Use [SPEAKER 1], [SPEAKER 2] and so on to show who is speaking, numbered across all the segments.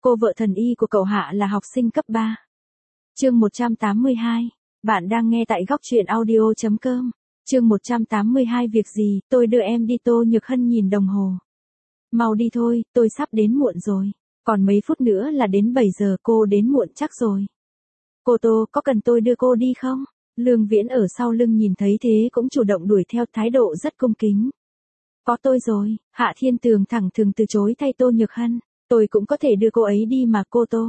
[SPEAKER 1] Cô vợ thần y của cậu Hạ là học sinh cấp 3. Chương 182. Bạn đang nghe tại góc truyện audio.com. Chương 182. Việc gì, tôi đưa em đi. Tô Nhược Hân nhìn đồng hồ. Mau đi thôi, tôi sắp đến muộn rồi. Còn mấy phút nữa là đến 7 giờ, cô đến muộn chắc rồi. Cô Tô, có cần tôi đưa cô đi không? Lương Viễn ở sau lưng nhìn thấy thế cũng chủ động đuổi theo, thái độ rất cung kính. Có tôi rồi. Hạ Thiên Tường thẳng thừng từ chối thay Tô Nhược Hân. Tôi cũng có thể đưa cô ấy đi mà cô Tô.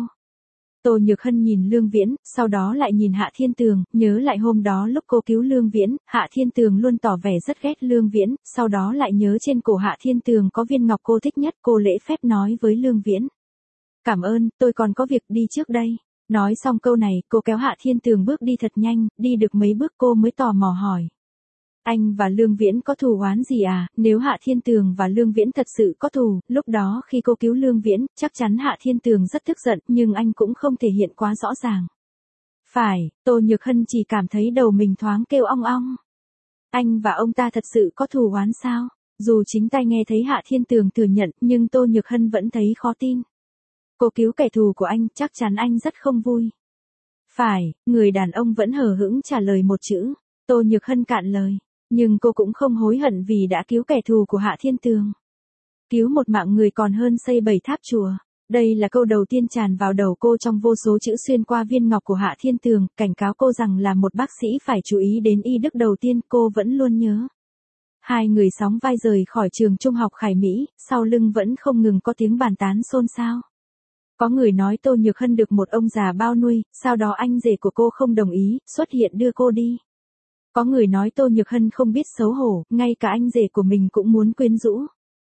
[SPEAKER 1] Tô Nhược Hân nhìn Lương Viễn, sau đó lại nhìn Hạ Thiên Tường, nhớ lại hôm đó lúc cô cứu Lương Viễn, Hạ Thiên Tường luôn tỏ vẻ rất ghét Lương Viễn, sau đó lại nhớ trên cổ Hạ Thiên Tường có viên ngọc cô thích nhất, cô lễ phép nói với Lương Viễn. Cảm ơn, tôi còn có việc đi trước đây. Nói xong câu này, cô kéo Hạ Thiên Tường bước đi thật nhanh, đi được mấy bước cô mới tò mò hỏi. Anh và Lương Viễn có thù oán gì à? Nếu Hạ Thiên Tường và Lương Viễn thật sự có thù, lúc đó khi cô cứu Lương Viễn, chắc chắn Hạ Thiên Tường rất tức giận, nhưng anh cũng không thể hiện quá rõ ràng. Phải, Tô Nhược Hân chỉ cảm thấy đầu mình thoáng kêu ong ong. Anh và ông ta thật sự có thù oán sao? Dù chính tai nghe thấy Hạ Thiên Tường thừa nhận, nhưng Tô Nhược Hân vẫn thấy khó tin. Cô cứu kẻ thù của anh, chắc chắn anh rất không vui. Phải, người đàn ông vẫn hờ hững trả lời một chữ. Tô Nhược Hân cạn lời. Nhưng cô cũng không hối hận vì đã cứu kẻ thù của Hạ Thiên Tường. Cứu một mạng người còn hơn xây 7 tháp chùa. Đây là câu đầu tiên tràn vào đầu cô trong vô số chữ xuyên qua viên ngọc của Hạ Thiên Tường, cảnh cáo cô rằng là một bác sĩ phải chú ý đến y đức đầu tiên, cô vẫn luôn nhớ. Hai người sóng vai rời khỏi trường trung học Khải Mỹ, sau lưng vẫn không ngừng có tiếng bàn tán xôn xao. Có người nói Tô Nhược Hân được một ông già bao nuôi, sau đó anh rể của cô không đồng ý, xuất hiện đưa cô đi. Có người nói Tô Nhược Hân không biết xấu hổ, ngay cả anh rể của mình cũng muốn quyến rũ.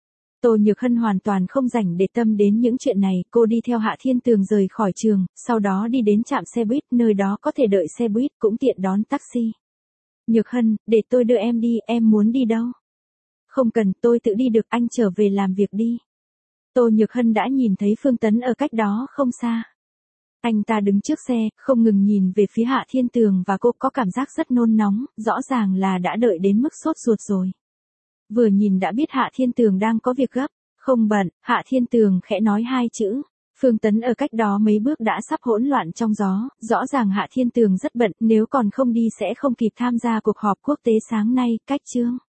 [SPEAKER 1] Tô Nhược Hân hoàn toàn không rảnh để tâm đến những chuyện này, cô đi theo Hạ Thiên Tường rời khỏi trường, sau đó đi đến trạm xe buýt, nơi đó có thể đợi xe buýt cũng tiện đón taxi. Nhược Hân, để tôi đưa em đi, em muốn đi đâu? Không cần, tôi tự đi được, anh trở về làm việc đi. Tô Nhược Hân đã nhìn thấy Phương Tấn ở cách đó không xa. Anh ta đứng trước xe, không ngừng nhìn về phía Hạ Thiên Tường và cô có cảm giác rất nôn nóng, rõ ràng là đã đợi đến mức sốt ruột rồi. Vừa nhìn đã biết Hạ Thiên Tường đang có việc gấp. Không bận, Hạ Thiên Tường khẽ nói hai chữ. Phương Tấn ở cách đó mấy bước đã sắp hỗn loạn trong gió, rõ ràng Hạ Thiên Tường rất bận, nếu còn không đi sẽ không kịp tham gia cuộc họp quốc tế sáng nay, cách chương.